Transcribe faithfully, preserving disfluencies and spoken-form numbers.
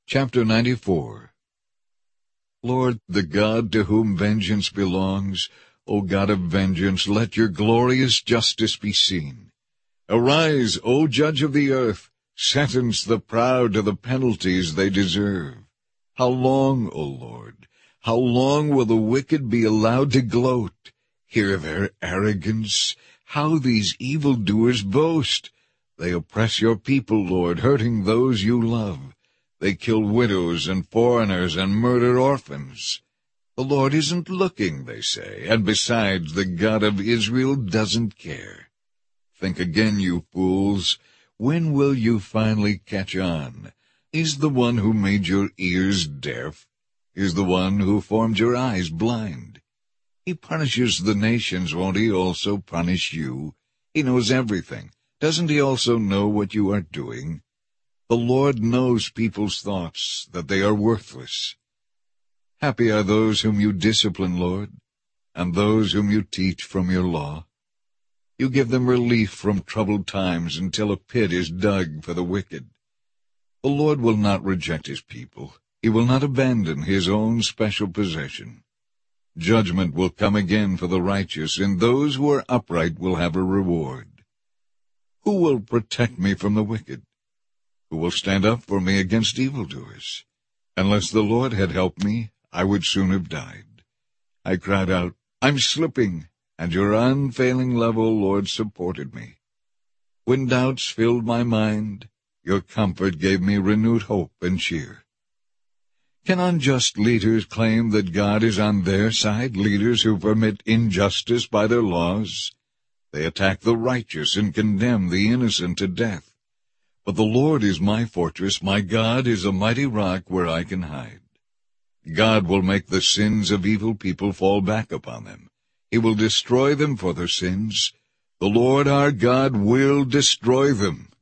Chapter ninety-four. Lord, the God to whom vengeance belongs, O God of vengeance, let your glorious justice be seen. Arise, O Judge of the earth, sentence the proud to the penalties they deserve. How long, O Lord, how long will the wicked be allowed to gloat? Hear their arrogance, how these evildoers boast. They oppress your people, Lord, hurting those you love. They kill widows and foreigners and murder orphans. The Lord isn't looking, they say, and besides, the God of Israel doesn't care. Think again, you fools. When will you finally catch on? Is the one who made your ears deaf? Is the one who formed your eyes blind? He punishes the nations, won't he also punish you? He knows everything. Doesn't he also know what you are doing? The Lord knows people's thoughts, that they are worthless. Happy are those whom you discipline, Lord, and those whom you teach from your law. You give them relief from troubled times until a pit is dug for the wicked. The Lord will not reject his people. He will not abandon his own special possession. Judgment will come again for the righteous, and those who are upright will have a reward. Who will protect me from the wicked? Who will stand up for me against evildoers? Unless the Lord had helped me, I would soon have died. I cried out, I'm slipping, and your unfailing love, O Lord, supported me. When doubts filled my mind, your comfort gave me renewed hope and cheer. Can unjust leaders claim that God is on their side, leaders who permit injustice by their laws? They attack the righteous and condemn the innocent to death. But the Lord is my fortress, my God is a mighty rock where I can hide. God will make the sins of evil people fall back upon them. He will destroy them for their sins. The Lord our God will destroy them.